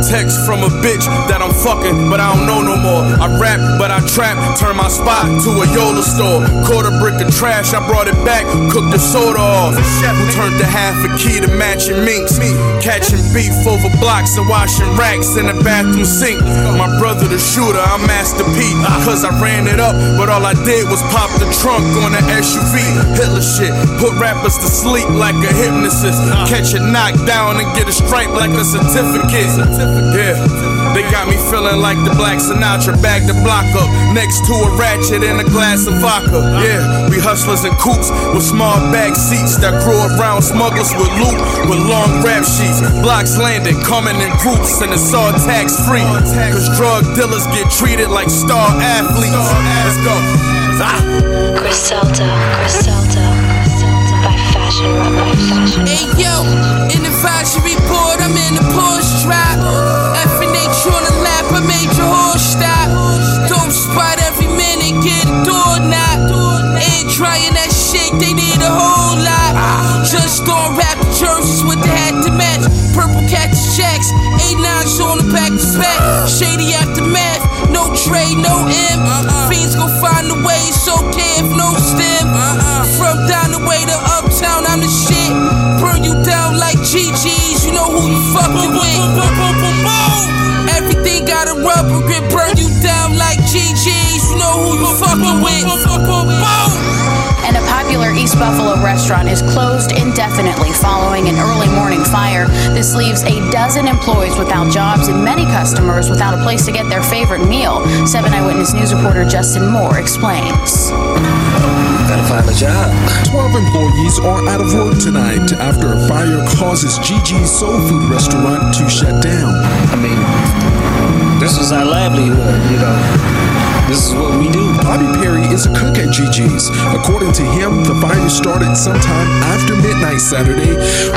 text from a bitch that I'm fucking, but I don't know no more. I rap, but I trap, turn my spot to a Yola store. Caught a brick of trash, I brought it back, cooked the soda off. Who turned the half a key to matching minks? Catching beef over blocks and washing racks in the bathroom sink. My brother the shooter, I'm Master P. Cause I ran it up, but all I did was pop the trunk on the SUV. Hitler shit, put rappers to sleep like a hypnotist. Catch a knockdown and get a stripe like a certificate. Yeah, they got me feeling like the Black Sinatra. Bag the block up next to a ratchet and a glass of vodka. Yeah, we hustlers in coupes with small back seats that grew around smugglers with loot with long rap sheets. Blocks landing, coming in groups, and it's all tax free. Cause drug dealers get treated like star athletes. Let's go. Griselda by Fashion Rock. Hey yo, in the fashion report, I'm in the Porsche strap. F&H on the lap, I made your horse stop. Dope spot every minute, get a door knock. Ain't trying that shit, they need a whole lot. Just on rap jerseys with the hat to match. Purple cactus checks, 8-9s on the back to back. Shady aftermath, no trade, no M. Fiends gon' find a way, it's okay if no stem. From down the way to uptown, I'm the shit. Burn you down like GG's, you know who you fucking with. Everything got a rubber grip, burn you down like GG's, you know who you fucking with. And a popular East Buffalo restaurant is closed indefinitely following an early morning fire. This leaves a dozen employees without jobs and many customers without a place to get their favorite meal. 7 Eyewitness News reporter Justin Moore explains. Gotta find a job. 12 employees are out of work tonight after a fire causes Gigi's Soul Food restaurant to shut down. I mean, this is our livelihood, you know. This is what we do. Bobby Perry is a cook at Gigi's. According to him, the fire started sometime after midnight Saturday